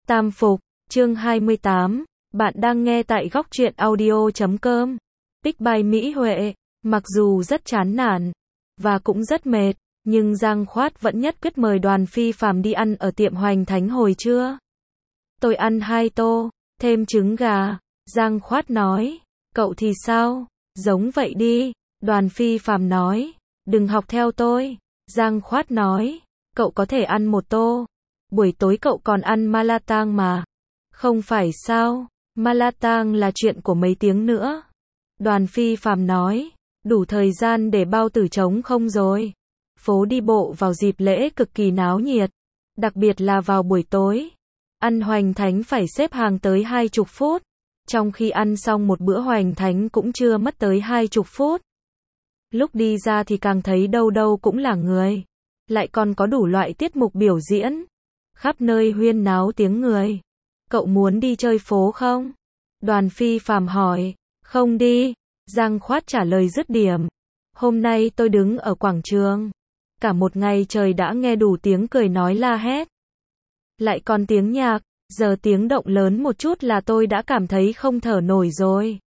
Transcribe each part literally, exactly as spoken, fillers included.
Tam Phục, chương hai mươi tám, bạn đang nghe tại góc truyện audio chấm com. Tích bài Mỹ Huệ, mặc dù rất chán nản, và cũng rất mệt, nhưng Giang Khoát vẫn nhất quyết mời Đoàn Phi Phàm đi ăn ở tiệm Hoành Thánh hồi trưa. Tôi ăn hai tô, thêm trứng gà, Giang Khoát nói. Cậu thì sao? Giống vậy đi, Đoàn Phi Phàm nói. Đừng học theo tôi, Giang Khoát nói. Cậu có thể ăn một tô. Buổi tối cậu còn ăn Malatang mà. Không phải sao, Malatang là chuyện của mấy tiếng nữa. Đoàn Phi Phàm nói. Đủ thời gian để bao tử trống không rồi. Phố đi bộ vào dịp lễ cực kỳ náo nhiệt. Đặc biệt là vào buổi tối. Ăn Hoành Thánh phải xếp hàng tới hai chục phút. Trong khi ăn xong một bữa Hoành Thánh cũng chưa mất tới hai chục phút. Lúc đi ra thì càng thấy đâu đâu cũng là người. Lại còn có đủ loại tiết mục biểu diễn. Khắp nơi huyên náo tiếng người. Cậu muốn đi chơi phố không? Đoàn Phi Phàm hỏi. Không đi. Giang Khoát trả lời dứt điểm. Hôm nay tôi đứng ở quảng trường. Cả một ngày trời đã nghe đủ tiếng cười nói la hét. Lại còn tiếng nhạc. Giờ tiếng động lớn một chút là tôi đã cảm thấy không thở nổi rồi.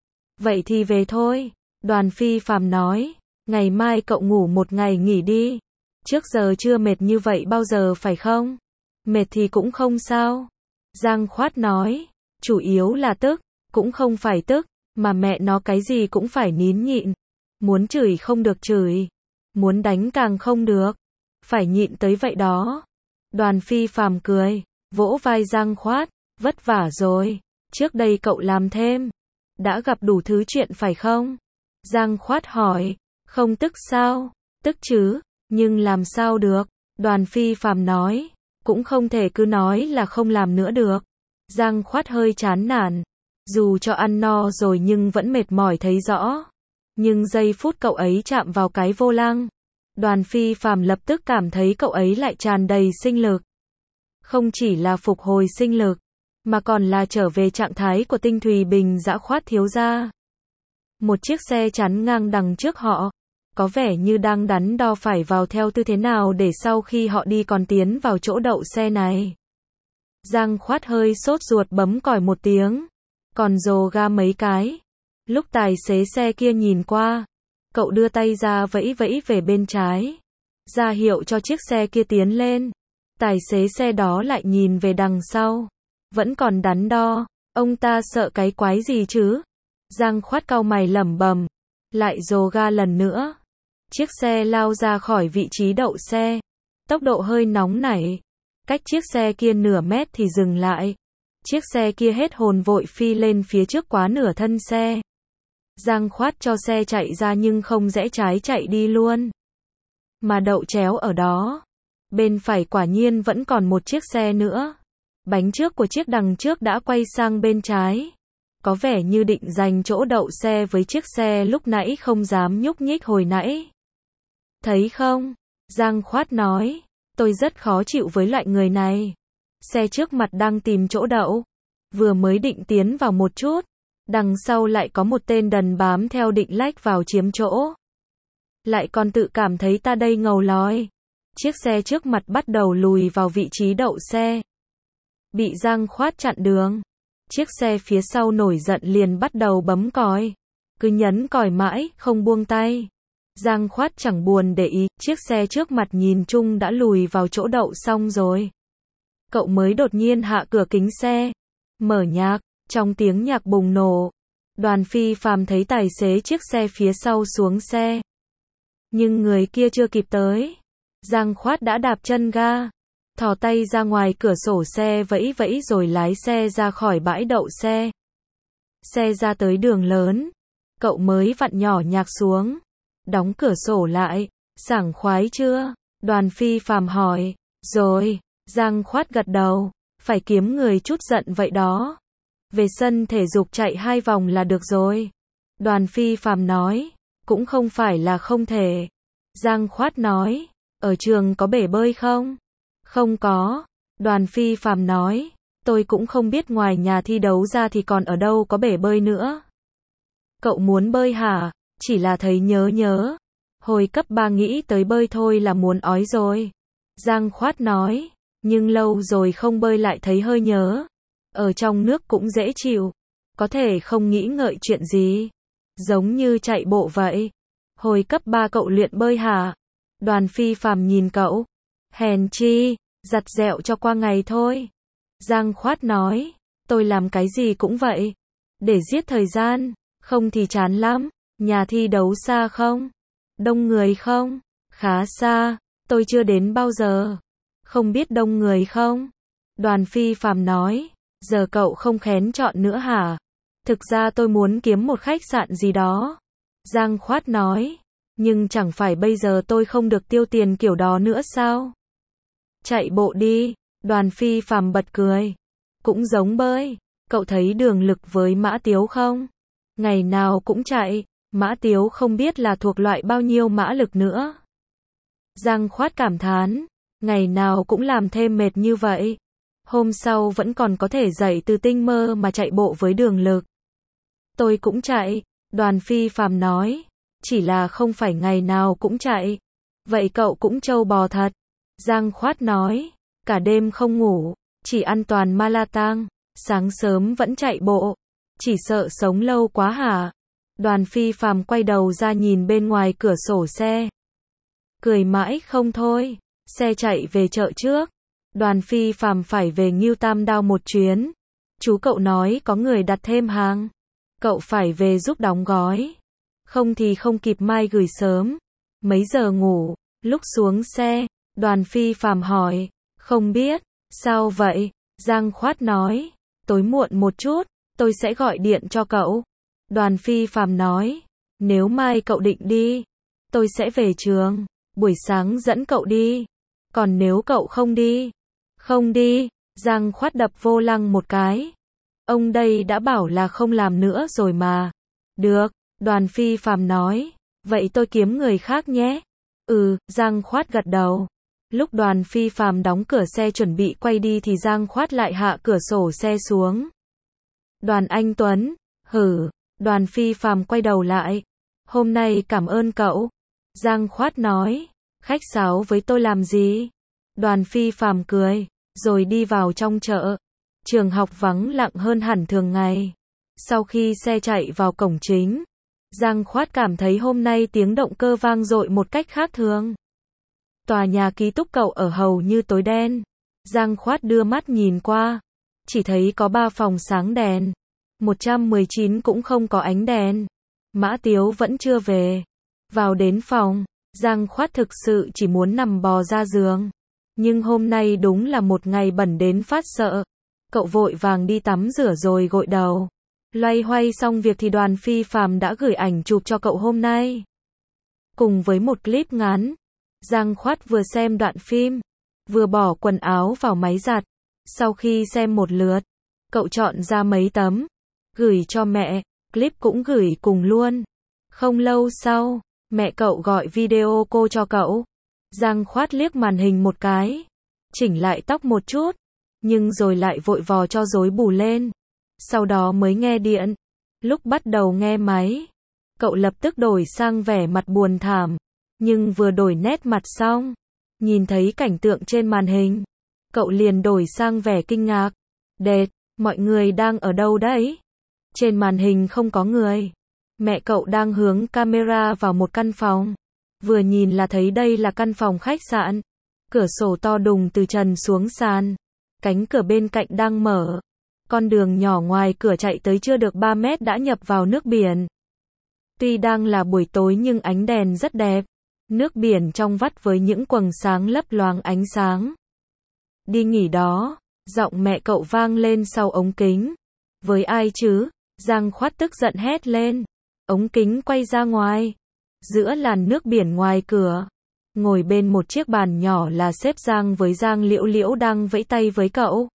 Vậy thì về thôi. Đoàn Phi Phàm nói. Ngày mai cậu ngủ một ngày nghỉ đi. Trước giờ chưa mệt như vậy bao giờ phải không? Mệt thì cũng không sao. Giang Khoát nói. Chủ yếu là tức. Cũng không phải tức. Mà mẹ nó cái gì cũng phải nín nhịn. Muốn chửi không được chửi. Muốn đánh càng không được. Phải nhịn tới vậy đó. Đoàn Phi Phàm cười. Vỗ vai Giang Khoát. Vất vả rồi. Trước đây cậu làm thêm. Đã gặp đủ thứ chuyện phải không? Giang Khoát hỏi. Không tức sao? Tức chứ. Nhưng làm sao được? Đoàn Phi Phàm nói. Cũng không thể cứ nói là không làm nữa được. Giang Khoát hơi chán nản. Dù cho ăn no rồi nhưng vẫn mệt mỏi thấy rõ. Nhưng giây phút cậu ấy chạm vào cái vô lăng. Đoàn Phi Phàm lập tức cảm thấy cậu ấy lại tràn đầy sinh lực. Không chỉ là phục hồi sinh lực, mà còn là trở về trạng thái của tinh thùy bình dã Khoát thiếu gia. Một chiếc xe chắn ngang đằng trước họ. Có vẻ như đang đắn đo phải vào theo tư thế nào để sau khi họ đi còn tiến vào chỗ đậu xe này. Giang Khoát hơi sốt ruột bấm còi một tiếng. Còn rồ ga mấy cái. Lúc tài xế xe kia nhìn qua. Cậu đưa tay ra vẫy vẫy về bên trái. Ra hiệu cho chiếc xe kia tiến lên. Tài xế xe đó lại nhìn về đằng sau. Vẫn còn đắn đo. Ông ta sợ cái quái gì chứ? Giang Khoát cau mày lẩm bẩm. Lại rồ ga lần nữa. Chiếc xe lao ra khỏi vị trí đậu xe. Tốc độ hơi nóng nảy. Cách chiếc xe kia nửa mét thì dừng lại. Chiếc xe kia hết hồn vội phi lên phía trước quá nửa thân xe. Giang Khoát cho xe chạy ra nhưng không rẽ trái chạy đi luôn. Mà đậu chéo ở đó. Bên phải quả nhiên vẫn còn một chiếc xe nữa. Bánh trước của chiếc đằng trước đã quay sang bên trái. Có vẻ như định giành chỗ đậu xe với chiếc xe lúc nãy không dám nhúc nhích hồi nãy. Thấy không? Giang Khoát nói. Tôi rất khó chịu với loại người này. Xe trước mặt đang tìm chỗ đậu. Vừa mới định tiến vào một chút. Đằng sau lại có một tên đần bám theo định lách vào chiếm chỗ. Lại còn tự cảm thấy ta đây ngầu lòi. Chiếc xe trước mặt bắt đầu lùi vào vị trí đậu xe. Bị Giang Khoát chặn đường. Chiếc xe phía sau nổi giận liền bắt đầu bấm còi. Cứ nhấn còi mãi, không buông tay. Giang Khoát chẳng buồn để ý, chiếc xe trước mặt nhìn chung đã lùi vào chỗ đậu xong rồi. Cậu mới đột nhiên hạ cửa kính xe. Mở nhạc, trong tiếng nhạc bùng nổ. Đoàn Phi Phàm thấy tài xế chiếc xe phía sau xuống xe. Nhưng người kia chưa kịp tới. Giang Khoát đã đạp chân ga. Thò tay ra ngoài cửa sổ xe vẫy vẫy rồi lái xe ra khỏi bãi đậu xe. Xe ra tới đường lớn. Cậu mới vặn nhỏ nhạc xuống. Đóng cửa sổ lại. Sảng khoái chưa? Đoàn Phi Phàm hỏi. Rồi. Giang Khoát gật đầu. Phải kiếm người chút giận vậy đó. Về sân thể dục chạy hai vòng là được rồi. Đoàn Phi Phàm nói. Cũng không phải là không thể. Giang Khoát nói. Ở trường có bể bơi không? Không có. Đoàn Phi Phàm nói. Tôi cũng không biết ngoài nhà thi đấu ra thì còn ở đâu có bể bơi nữa. Cậu muốn bơi hả? Chỉ là thấy nhớ nhớ. Hồi cấp ba nghĩ tới bơi thôi là muốn ói rồi. Giang Khoát nói. nhưng lâu rồi không bơi lại thấy hơi nhớ. Ở trong nước cũng dễ chịu, có thể không nghĩ ngợi chuyện gì. Giống như chạy bộ vậy. Hồi cấp ba cậu luyện bơi hả? Đoàn Phi Phàm nhìn cậu. Hèn chi, giặt dẹo cho qua ngày thôi. Giang Khoát nói, tôi làm cái gì cũng vậy. Để giết thời gian, không thì chán lắm. Nhà thi đấu xa không? Đông người không? Khá xa, tôi chưa đến bao giờ. Không biết đông người không? Đoàn Phi Phàm nói, giờ cậu không kén chọn nữa hả? Thực ra tôi muốn kiếm một khách sạn gì đó. Giang Khoát nói, nhưng chẳng phải bây giờ tôi không được tiêu tiền kiểu đó nữa sao? Chạy bộ đi, Đoàn Phi Phàm bật cười. Cũng giống bơi, cậu thấy Đường Lực với Mã Tiếu không? Ngày nào cũng chạy, Mã Tiếu không biết là thuộc loại bao nhiêu mã lực nữa. Giang Khoát cảm thán, ngày nào cũng làm thêm mệt như vậy. Hôm sau vẫn còn có thể dậy từ tinh mơ mà chạy bộ với Đường Lực. Tôi cũng chạy, Đoàn Phi Phàm nói, chỉ là không phải ngày nào cũng chạy. Vậy cậu cũng trâu bò thật. Giang Khoát nói, cả đêm không ngủ, chỉ ăn toàn ma la tang, sáng sớm vẫn chạy bộ. Chỉ sợ sống lâu quá hả? Đoàn Phi Phàm quay đầu ra nhìn bên ngoài cửa sổ xe. Cười mãi không thôi, xe chạy về chợ trước. Đoàn Phi Phàm phải về Ngưu Tam Đao một chuyến. Chú cậu nói có người đặt thêm hàng. Cậu phải về giúp đóng gói. Không thì không kịp mai gửi sớm. Mấy giờ ngủ? Lúc xuống xe, Đoàn Phi Phàm hỏi. Không biết. Sao vậy? Giang Khoát nói. Tối muộn một chút, tôi sẽ gọi điện cho cậu. Đoàn Phi Phàm nói. Nếu mai cậu định đi, tôi sẽ về trường. Buổi sáng dẫn cậu đi. Còn nếu cậu không đi? Không đi. Giang Khoát đập vô lăng một cái. Ông đây đã bảo là không làm nữa rồi mà. Được, Đoàn Phi Phàm nói. Vậy tôi kiếm người khác nhé. Ừ, Giang Khoát gật đầu. Lúc Đoàn Phi Phàm đóng cửa xe chuẩn bị quay đi thì Giang Khoát lại hạ cửa sổ xe xuống. Đoàn Anh Tuấn, hử, Đoàn Phi Phàm quay đầu lại. Hôm nay cảm ơn cậu. Giang Khoát nói, khách sáo với tôi làm gì? Đoàn Phi Phàm cười, rồi đi vào trong chợ. Trường học vắng lặng hơn hẳn thường ngày. Sau khi xe chạy vào cổng chính, Giang Khoát cảm thấy hôm nay tiếng động cơ vang dội một cách khác thường. Tòa nhà ký túc cậu ở hầu như tối đen. Giang Khoát đưa mắt nhìn qua, chỉ thấy có ba phòng sáng đèn. một trăm mười chín cũng không có ánh đèn. Mã Tiếu vẫn chưa về. Vào đến phòng, Giang Khoát thực sự chỉ muốn nằm bò ra giường. Nhưng hôm nay đúng là một ngày bẩn đến phát sợ. Cậu vội vàng đi tắm rửa rồi gội đầu. Loay hoay xong việc thì Đoàn Phi Phàm đã gửi ảnh chụp cho cậu hôm nay. Cùng với một clip ngắn. Giang Khoát vừa xem đoạn phim, vừa bỏ quần áo vào máy giặt. Sau khi xem một lượt, cậu chọn ra mấy tấm, gửi cho mẹ, clip cũng gửi cùng luôn. Không lâu sau, mẹ cậu gọi video cô cho cậu. Giang Khoát liếc màn hình một cái, chỉnh lại tóc một chút, nhưng rồi lại vội vò cho rối bù lên. Sau đó mới nghe điện. Lúc bắt đầu nghe máy, cậu lập tức đổi sang vẻ mặt buồn thảm. Nhưng vừa đổi nét mặt xong, nhìn thấy cảnh tượng trên màn hình, cậu liền đổi sang vẻ kinh ngạc. Đệt, mọi người đang ở đâu đấy? Trên màn hình không có người. Mẹ cậu đang hướng camera vào một căn phòng. Vừa nhìn là thấy đây là căn phòng khách sạn. Cửa sổ to đùng từ trần xuống sàn. Cánh cửa bên cạnh đang mở. Con đường nhỏ ngoài cửa chạy tới chưa được ba mét đã nhập vào nước biển. Tuy đang là buổi tối nhưng ánh đèn rất đẹp. Nước biển trong vắt với những quầng sáng lấp loáng ánh sáng. Đi nghỉ đó, giọng mẹ cậu vang lên sau ống kính. Với ai chứ? Giang Khoát tức giận hét lên. Ống kính quay ra ngoài. Giữa làn nước biển ngoài cửa, ngồi bên một chiếc bàn nhỏ là sếp Giang với Giang Liễu Liễu đang vẫy tay với cậu.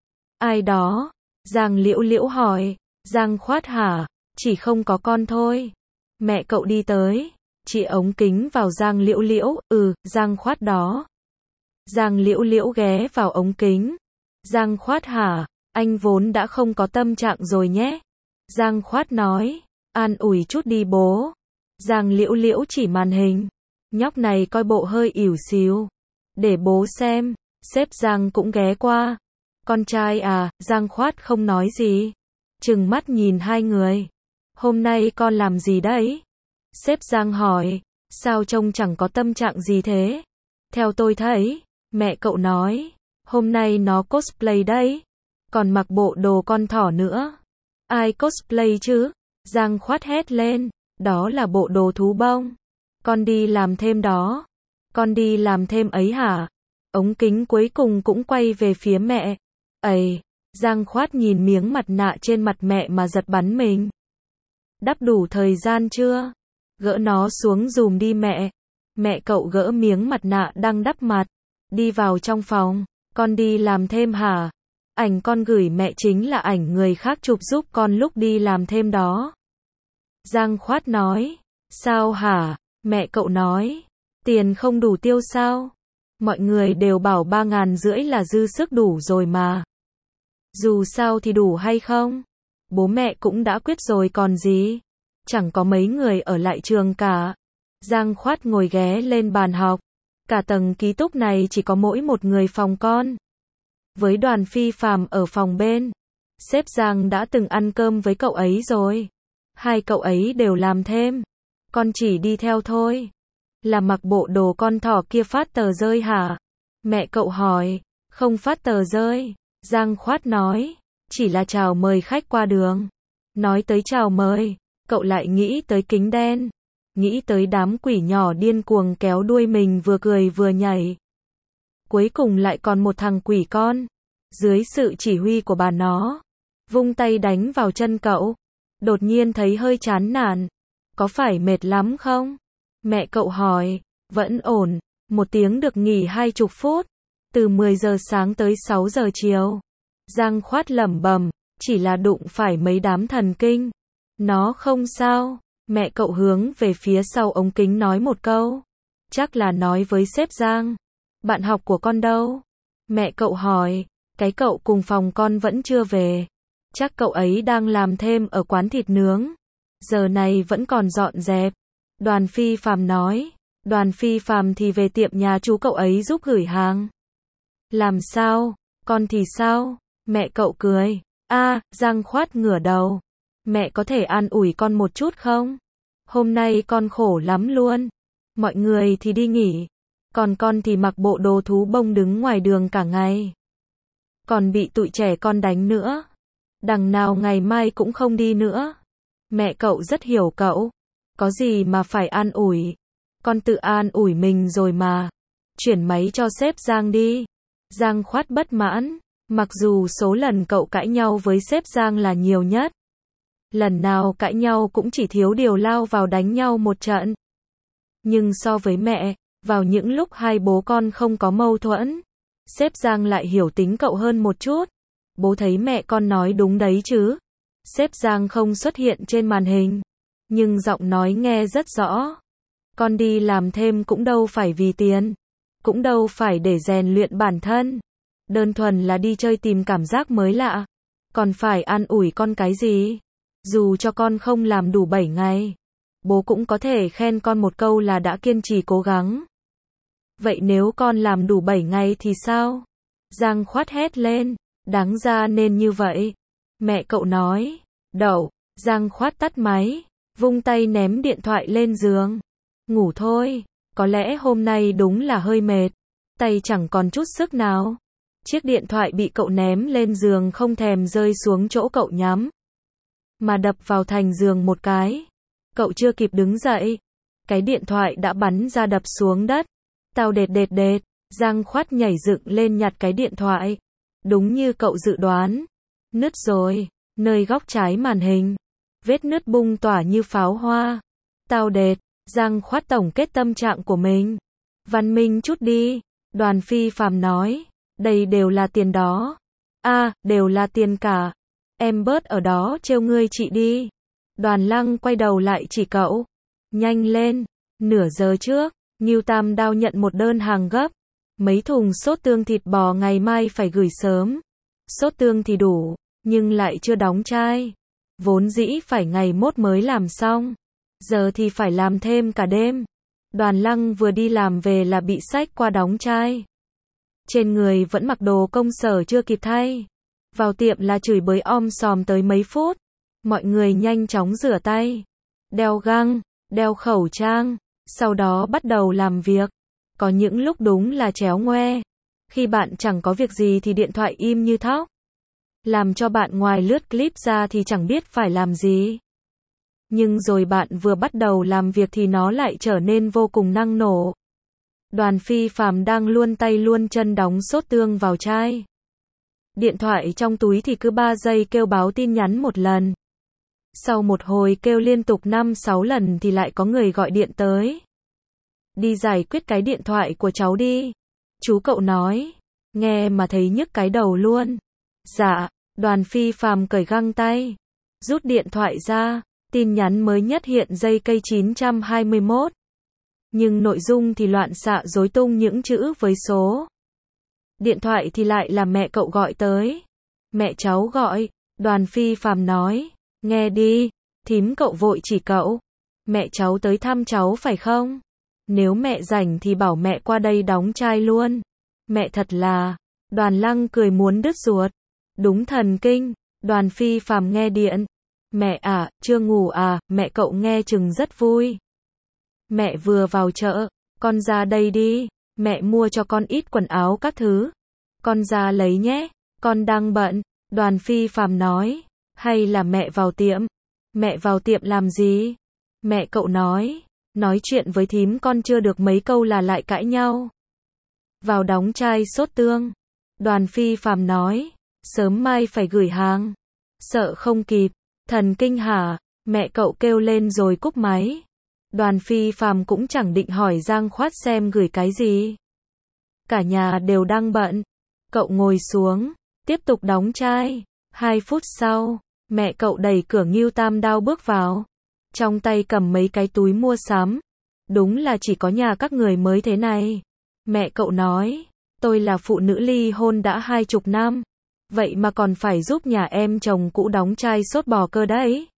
Ai đó? Giang Liễu Liễu hỏi. Giang Khoát hả? Chỉ không có con thôi. Mẹ cậu đi tới, chỉ ống kính vào Giang Liễu Liễu. Ừ, Giang Khoát đó. Giang Liễu Liễu ghé vào ống kính. Giang Khoát hả? Anh vốn đã không có tâm trạng rồi nhé. Giang Khoát nói. An ủi chút đi bố. Giang Liễu Liễu chỉ màn hình. Nhóc này coi bộ hơi ỉu xìu. Để bố xem. Sếp Giang cũng ghé qua. Con trai à, Giang Khoát không nói gì. Trừng mắt nhìn hai người. Hôm nay con làm gì đấy? Sếp Giang hỏi. Sao trông chẳng có tâm trạng gì thế? Theo tôi thấy, mẹ cậu nói, hôm nay nó cosplay đấy. Còn mặc bộ đồ con thỏ nữa. Ai cosplay chứ? Giang Khoát hét lên. Đó là bộ đồ thú bông. Con đi làm thêm đó. Con đi làm thêm ấy hả? Ống kính cuối cùng cũng quay về phía mẹ. Ây, Giang Khoát nhìn miếng mặt nạ trên mặt mẹ mà giật bắn mình. Đắp đủ thời gian chưa? Gỡ nó xuống dùm đi mẹ. Mẹ cậu gỡ miếng mặt nạ đang đắp mặt. Đi vào trong phòng. Con đi làm thêm hả? Ảnh con gửi mẹ chính là ảnh người khác chụp giúp con lúc đi làm thêm đó. Giang Khoát nói. Sao hả? Mẹ cậu nói. Tiền không đủ tiêu sao? Mọi người đều bảo ba ngàn rưỡi là dư sức đủ rồi mà. Dù sao thì đủ hay không? Bố mẹ cũng đã quyết rồi còn gì. Chẳng có mấy người ở lại trường cả. Giang Khoát ngồi ghé lên bàn học. Cả tầng ký túc này chỉ có mỗi một người phòng con. Với Đoàn Phi Phàm ở phòng bên. Sếp Giang đã từng ăn cơm với cậu ấy rồi. Hai cậu ấy đều làm thêm. Con chỉ đi theo thôi. Là mặc bộ đồ con thỏ kia phát tờ rơi hả? Mẹ cậu hỏi. Không phát tờ rơi. Giang Khoát nói. Chỉ là chào mời khách qua đường. Nói tới chào mời, cậu lại nghĩ tới kính đen. Nghĩ tới đám quỷ nhỏ điên cuồng kéo đuôi mình vừa cười vừa nhảy. Cuối cùng lại còn một thằng quỷ con. Dưới sự chỉ huy của bà nó. Vung tay đánh vào chân cậu. Đột nhiên thấy hơi chán nản. Có phải mệt lắm không? Mẹ cậu hỏi. Vẫn ổn. Một tiếng được nghỉ hai chục phút. Từ mười giờ sáng tới sáu giờ chiều. Giang Khoát lẩm bẩm. Chỉ là đụng phải mấy đám thần kinh. Nó không sao. Mẹ cậu hướng về phía sau ống kính nói một câu. Chắc là nói với sếp Giang. Bạn học của con đâu? Mẹ cậu hỏi. Cái cậu cùng phòng con vẫn chưa về. Chắc cậu ấy đang làm thêm ở quán thịt nướng. Giờ này vẫn còn dọn dẹp. Đoàn Phi Phàm nói. Đoàn Phi Phàm thì về tiệm nhà chú cậu ấy giúp gửi hàng. Làm sao? Con thì sao? Mẹ cậu cười. A, Giang Khoát ngửa đầu. Mẹ có thể an ủi con một chút không? Hôm nay con khổ lắm luôn. Mọi người thì đi nghỉ. Còn con thì mặc bộ đồ thú bông đứng ngoài đường cả ngày. Còn bị tụi trẻ con đánh nữa. Đằng nào ngày mai cũng không đi nữa. Mẹ cậu rất hiểu cậu. Có gì mà phải an ủi. Con tự an ủi mình rồi mà. Chuyển máy cho sếp Giang đi. Giang Khoát bất mãn. Mặc dù số lần cậu cãi nhau với sếp Giang là nhiều nhất. Lần nào cãi nhau cũng chỉ thiếu điều lao vào đánh nhau một trận. Nhưng so với mẹ, vào những lúc hai bố con không có mâu thuẫn, sếp Giang lại hiểu tính cậu hơn một chút. Bố thấy mẹ con nói đúng đấy chứ. Sếp Giang không xuất hiện trên màn hình. Nhưng giọng nói nghe rất rõ. Con đi làm thêm cũng đâu phải vì tiền. Cũng đâu phải để rèn luyện bản thân. Đơn thuần là đi chơi tìm cảm giác mới lạ. Còn phải an ủi con cái gì? Dù cho con không làm đủ bảy ngày, bố cũng có thể khen con một câu là đã kiên trì cố gắng. Vậy nếu con làm đủ bảy ngày thì sao? Giang Khoát hét lên. Đáng ra nên như vậy. Mẹ cậu nói. Đậu. Giang Khoát tắt máy. Vung tay ném điện thoại lên giường. Ngủ thôi. Có lẽ hôm nay đúng là hơi mệt. Tay chẳng còn chút sức nào. Chiếc điện thoại bị cậu ném lên giường không thèm rơi xuống chỗ cậu nhắm. Mà đập vào thành giường một cái. Cậu chưa kịp đứng dậy. Cái điện thoại đã bắn ra đập xuống đất. Tao đệt đệt đệt. Giang Khoát nhảy dựng lên nhặt cái điện thoại. Đúng như cậu dự đoán. Nứt rồi. Nơi góc trái màn hình. Vết nứt bung tỏa như pháo hoa. Tao đệt. Giang Khoát tổng kết tâm trạng của mình. Văn minh chút đi. Đoàn Phi Phàm nói. Đây đều là tiền đó. A, à, đều là tiền cả. Em bớt ở đó trêu ngươi chị đi. Đoàn Lăng quay đầu lại chỉ cậu. Nhanh lên. Nửa giờ trước, Ngưu Tam Đao nhận một đơn hàng gấp. Mấy thùng sốt tương thịt bò ngày mai phải gửi sớm. Sốt tương thì đủ, nhưng lại chưa đóng chai. Vốn dĩ phải ngày mốt mới làm xong. Giờ thì phải làm thêm cả đêm. Đoàn Lăng vừa đi làm về là bị xách qua đóng chai. Trên người vẫn mặc đồ công sở chưa kịp thay. Vào tiệm là chửi bới om sòm tới mấy phút. Mọi người nhanh chóng rửa tay, đeo găng, đeo khẩu trang, sau đó bắt đầu làm việc. Có những lúc đúng là chéo ngoe. Khi bạn chẳng có việc gì thì điện thoại im như thóc. Làm cho bạn ngoài lướt clip ra thì chẳng biết phải làm gì. Nhưng rồi bạn vừa bắt đầu làm việc thì nó lại trở nên vô cùng năng nổ. Đoàn Phi Phàm đang luôn tay luôn chân đóng sốt tương vào chai. Điện thoại trong túi thì cứ ba giây kêu báo tin nhắn một lần. Sau một hồi kêu liên tục năm sáu lần thì lại có người gọi điện tới. Đi giải quyết cái điện thoại của cháu đi. Chú cậu nói. Nghe mà thấy nhức cái đầu luôn. Dạ, Đoàn Phi Phàm cởi găng tay. Rút điện thoại ra. Tin nhắn mới nhất hiện giây cây chín trăm hai mươi mốt. Nhưng nội dung thì loạn xạ rối tung những chữ với số. Điện thoại thì lại là mẹ cậu gọi tới. Mẹ cháu gọi. Đoàn Phi Phàm nói. Nghe đi. Thím cậu vội chỉ cậu. Mẹ cháu tới thăm cháu phải không? Nếu mẹ rảnh thì bảo mẹ qua đây đóng chai luôn. Mẹ thật là. Đoàn Lăng cười muốn đứt ruột. Đúng thần kinh. Đoàn Phi Phàm nghe điện. Mẹ à, chưa ngủ à, mẹ cậu nghe chừng rất vui. Mẹ vừa vào chợ, con ra đây đi, mẹ mua cho con ít quần áo các thứ. Con ra lấy nhé, con đang bận. Đoàn Phi Phàm nói. Hay là mẹ vào tiệm? Mẹ vào tiệm làm gì? Mẹ cậu nói. Nói chuyện với thím con chưa được mấy câu là lại cãi nhau. Vào đóng chai sốt tương. Đoàn Phi Phàm nói. Sớm mai phải gửi hàng. Sợ không kịp. Thần kinh hả? Mẹ cậu kêu lên rồi cúp máy. Đoàn Phi Phàm cũng chẳng định hỏi Giang Khoát xem gửi cái gì. Cả nhà đều đang bận. Cậu ngồi xuống, tiếp tục đóng chai. Hai phút sau, mẹ cậu đẩy cửa Ngưu Tam Đao bước vào. Trong tay cầm mấy cái túi mua sắm. Đúng là chỉ có nhà các người mới thế này. Mẹ cậu nói, tôi là phụ nữ ly hôn đã hai chục năm. Vậy mà còn phải giúp nhà em chồng cũ đóng chai sốt bò cơ đấy.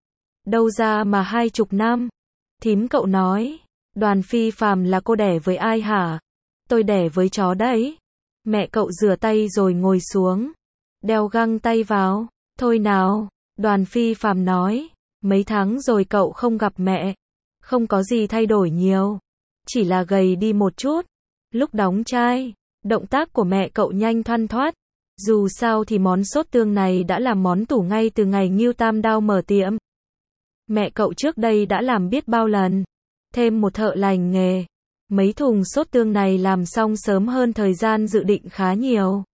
Đâu ra mà hai chục năm. Thím cậu nói. Đoàn Phi Phàm là cô đẻ với ai hả? Tôi đẻ với chó đấy. Mẹ cậu rửa tay rồi ngồi xuống. Đeo găng tay vào. Thôi nào. Đoàn Phi Phàm nói. Mấy tháng rồi cậu không gặp mẹ. Không có gì thay đổi nhiều. Chỉ là gầy đi một chút. Lúc đóng chai, động tác của mẹ cậu nhanh thoăn thoắt. Dù sao thì món sốt tương này đã là món tủ ngay từ ngày Ngưu Tam Đao mở tiệm. Mẹ cậu trước đây đã làm biết bao lần. Thêm một thợ lành nghề. Mấy thùng sốt tương này làm xong sớm hơn thời gian dự định khá nhiều.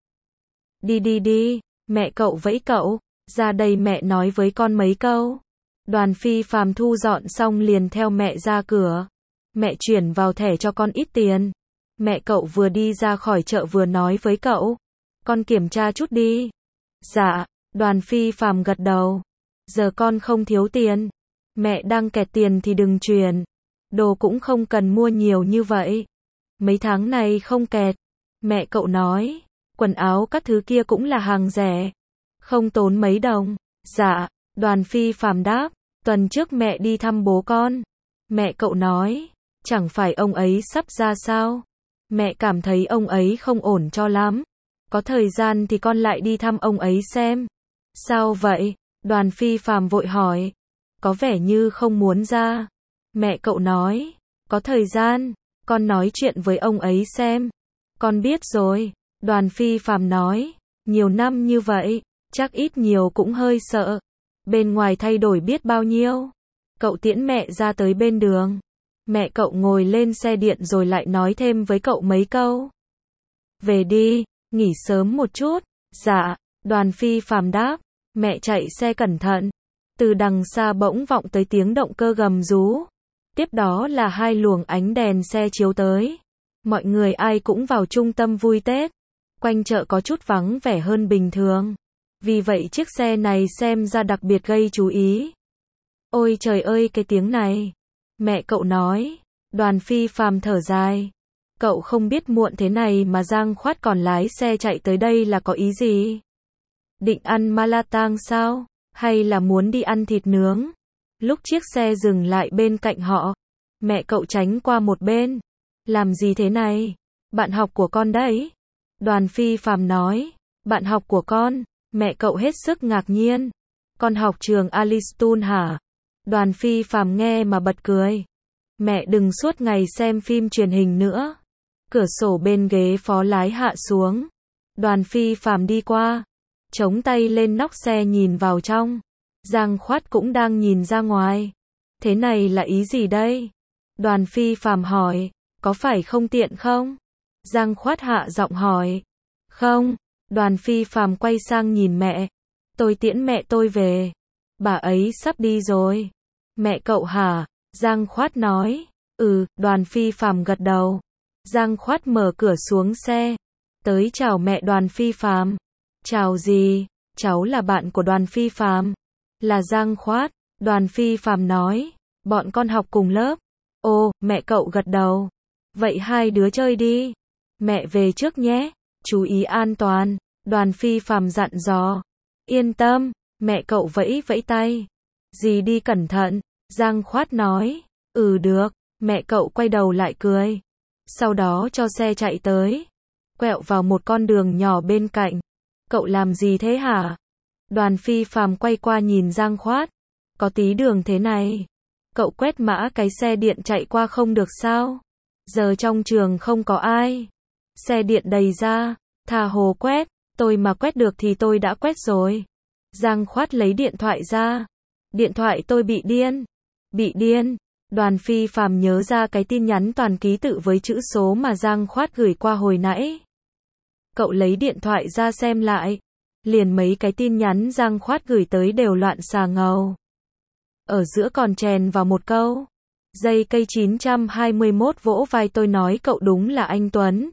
Đi đi đi, mẹ cậu vẫy cậu. Ra đây mẹ nói với con mấy câu. Đoàn Phi Phàm thu dọn xong liền theo mẹ ra cửa. Mẹ chuyển vào thẻ cho con ít tiền. Mẹ cậu vừa đi ra khỏi chợ vừa nói với cậu. Con kiểm tra chút đi. Dạ, Đoàn Phi Phàm gật đầu. Giờ con không thiếu tiền. Mẹ đang kẹt tiền thì đừng chuyển. Đồ cũng không cần mua nhiều như vậy. Mấy tháng này không kẹt. Mẹ cậu nói. Quần áo các thứ kia cũng là hàng rẻ. Không tốn mấy đồng. Dạ, Đoàn Phi Phàm đáp. Tuần trước mẹ đi thăm bố con. Mẹ cậu nói. Chẳng phải ông ấy sắp ra sao? Mẹ cảm thấy ông ấy không ổn cho lắm. Có thời gian thì con lại đi thăm ông ấy xem. Sao vậy? Đoàn Phi Phàm vội hỏi. Có vẻ như không muốn ra. Mẹ cậu nói. Có thời gian, con nói chuyện với ông ấy xem. Con biết rồi. Đoàn Phi Phàm nói. Nhiều năm như vậy, chắc ít nhiều cũng hơi sợ. Bên ngoài thay đổi biết bao nhiêu. Cậu tiễn mẹ ra tới bên đường. Mẹ cậu ngồi lên xe điện rồi lại nói thêm với cậu mấy câu. Về đi, nghỉ sớm một chút. Dạ, Đoàn Phi Phàm đáp. Mẹ chạy xe cẩn thận. Từ đằng xa bỗng vọng tới tiếng động cơ gầm rú. Tiếp đó là hai luồng ánh đèn xe chiếu tới. Mọi người ai cũng vào trung tâm vui Tết. Quanh chợ có chút vắng vẻ hơn bình thường. Vì vậy chiếc xe này xem ra đặc biệt gây chú ý. Ôi trời ơi cái tiếng này. Mẹ cậu nói. Đoàn Phi Phàm thở dài. Cậu không biết muộn thế này mà Giang Khoát còn lái xe chạy tới đây là có ý gì? Định ăn ma la tang sao? Hay là muốn đi ăn thịt nướng? Lúc chiếc xe dừng lại bên cạnh họ, mẹ cậu tránh qua một bên. Làm gì thế này? Bạn học của con đấy. Đoàn Phi Phạm nói, bạn học của con, mẹ cậu hết sức ngạc nhiên. Con học trường Aliston hả? Đoàn Phi Phạm nghe mà bật cười. Mẹ đừng suốt ngày xem phim truyền hình nữa. Cửa sổ bên ghế phó lái hạ xuống. Đoàn Phi Phạm đi qua, chống tay lên nóc xe nhìn vào trong. Giang Khoát cũng đang nhìn ra ngoài. Thế này là ý gì đây? Đoàn Phi Phạm hỏi, có phải không tiện không? Giang Khoát hạ giọng hỏi. Không. Đoàn Phi Phạm quay sang nhìn mẹ. Tôi tiễn mẹ tôi về. Bà ấy sắp đi rồi. Mẹ cậu hả? Giang Khoát nói. Ừ, Đoàn Phi Phạm gật đầu. Giang Khoát mở cửa xuống xe. Tới chào mẹ Đoàn Phi Phạm. Chào gì? Cháu là bạn của Đoàn Phi Phạm. Là Giang Khoát. Đoàn Phi Phạm nói. Bọn con học cùng lớp. Ồ, mẹ cậu gật đầu. Vậy hai đứa chơi đi. Mẹ về trước nhé. Chú ý an toàn. Đoàn Phi Phạm dặn dò. Yên tâm. Mẹ cậu vẫy vẫy tay. Dì đi cẩn thận. Giang Khoát nói. Ừ được. Mẹ cậu quay đầu lại cười. Sau đó cho xe chạy tới. Quẹo vào một con đường nhỏ bên cạnh. Cậu làm gì thế hả? Đoàn Phi Phạm quay qua nhìn Giang Khoát. Có tí đường thế này. Cậu quét mã cái xe điện chạy qua không được sao? Giờ trong trường không có ai. Xe điện đầy ra. Thà hồ quét. Tôi mà quét được thì tôi đã quét rồi. Giang Khoát lấy điện thoại ra. Điện thoại tôi bị điên. Bị điên. Đoàn Phi Phạm nhớ ra cái tin nhắn toàn ký tự với chữ số mà Giang Khoát gửi qua hồi nãy. Cậu lấy điện thoại ra xem lại. Liền mấy cái tin nhắn Giang Khoát gửi tới đều loạn xà ngầu. Ở giữa còn chèn vào một câu. Dây cây chín trăm hai mươi mốt vỗ vai tôi nói cậu đúng là anh Tuấn.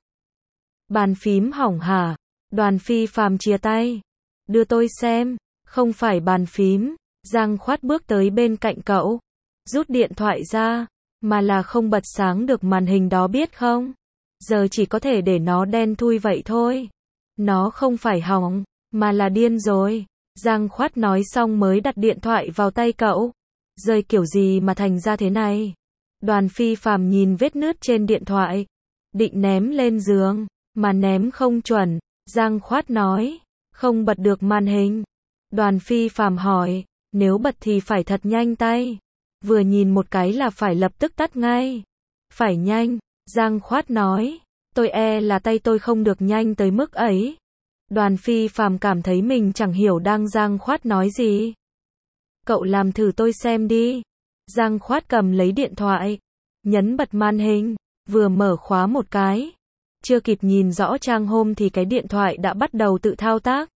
Bàn phím hỏng hả? Đoàn Phi Phạm chia tay. Đưa tôi xem. Không phải bàn phím. Giang Khoát bước tới bên cạnh cậu. Rút điện thoại ra. Mà là không bật sáng được màn hình đó biết không? Giờ chỉ có thể để nó đen thui vậy thôi. Nó không phải hỏng. Mà là điên rồi. Giang Khoát nói xong mới đặt điện thoại vào tay cậu. Rơi kiểu gì mà thành ra thế này? Đoàn Phi Phạm nhìn vết nứt trên điện thoại. Định ném lên giường. Mà ném không chuẩn. Giang Khoát nói. Không bật được màn hình. Đoàn Phi Phạm hỏi. Nếu bật thì phải thật nhanh tay. Vừa nhìn một cái là phải lập tức tắt ngay. Phải nhanh. Giang Khoát nói. Tôi e là tay tôi không được nhanh tới mức ấy. Đoàn Phi Phạm cảm thấy mình chẳng hiểu đang Giang Khoát nói gì. Cậu làm thử tôi xem đi. Giang Khoát cầm lấy điện thoại. Nhấn bật màn hình. Vừa mở khóa một cái. Chưa kịp nhìn rõ trang home thì cái điện thoại đã bắt đầu tự thao tác.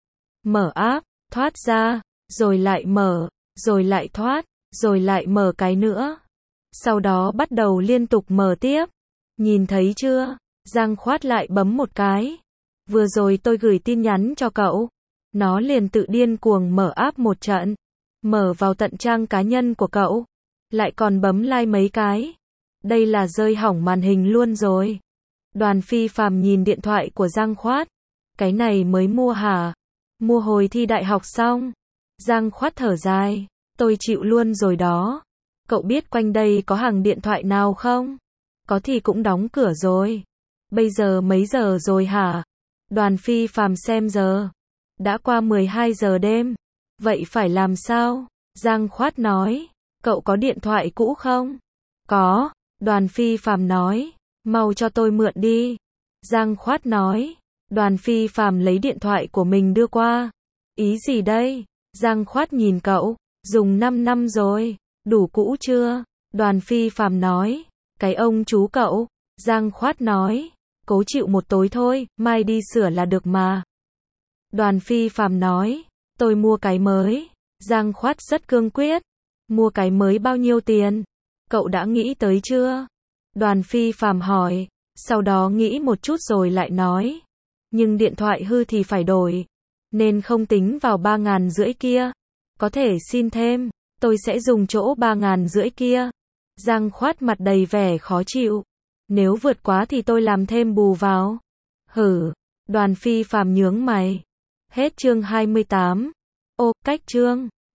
Mở app, thoát ra, rồi lại mở, rồi lại thoát, rồi lại mở cái nữa. Sau đó bắt đầu liên tục mở tiếp. Nhìn thấy chưa? Giang Khoát lại bấm một cái. Vừa rồi tôi gửi tin nhắn cho cậu. Nó liền tự điên cuồng mở app một trận. Mở vào tận trang cá nhân của cậu. Lại còn bấm like mấy cái. Đây là rơi hỏng màn hình luôn rồi. Đoàn Phi Phạm nhìn điện thoại của Giang Khoát. Cái này mới mua hả? Mua hồi thi đại học xong. Giang Khoát thở dài. Tôi chịu luôn rồi đó. Cậu biết quanh đây có hàng điện thoại nào không? Có thì cũng đóng cửa rồi. Bây giờ mấy giờ rồi hả? Đoàn Phi Phạm xem giờ. Đã qua mười hai giờ đêm. Vậy phải làm sao? Giang Khoát nói. Cậu có điện thoại cũ không? Có. Đoàn Phi Phạm nói. Mau cho tôi mượn đi. Giang Khoát nói. Đoàn Phi Phạm lấy điện thoại của mình đưa qua. Ý gì đây? Giang Khoát nhìn cậu. Dùng năm năm rồi. Đủ cũ chưa? Đoàn Phi Phạm nói. Cái ông chú cậu. Giang Khoát nói. Cố chịu một tối thôi, mai đi sửa là được mà. Đoàn Phi Phạm nói. Tôi mua cái mới. Giang Khoát rất cương quyết. Mua cái mới bao nhiêu tiền? Cậu đã nghĩ tới chưa? Đoàn Phi Phạm hỏi. Sau đó nghĩ một chút rồi lại nói. Nhưng điện thoại hư thì phải đổi. Nên không tính vào ba ngàn rưỡi kia. Có thể xin thêm. Tôi sẽ dùng chỗ ba ngàn rưỡi kia. Giang Khoát mặt đầy vẻ khó chịu. Nếu vượt quá thì tôi làm thêm bù vào. Hử. Đoàn Phi Phạm nhướng mày. Hết chương hai mươi tám. Ô, cách chương.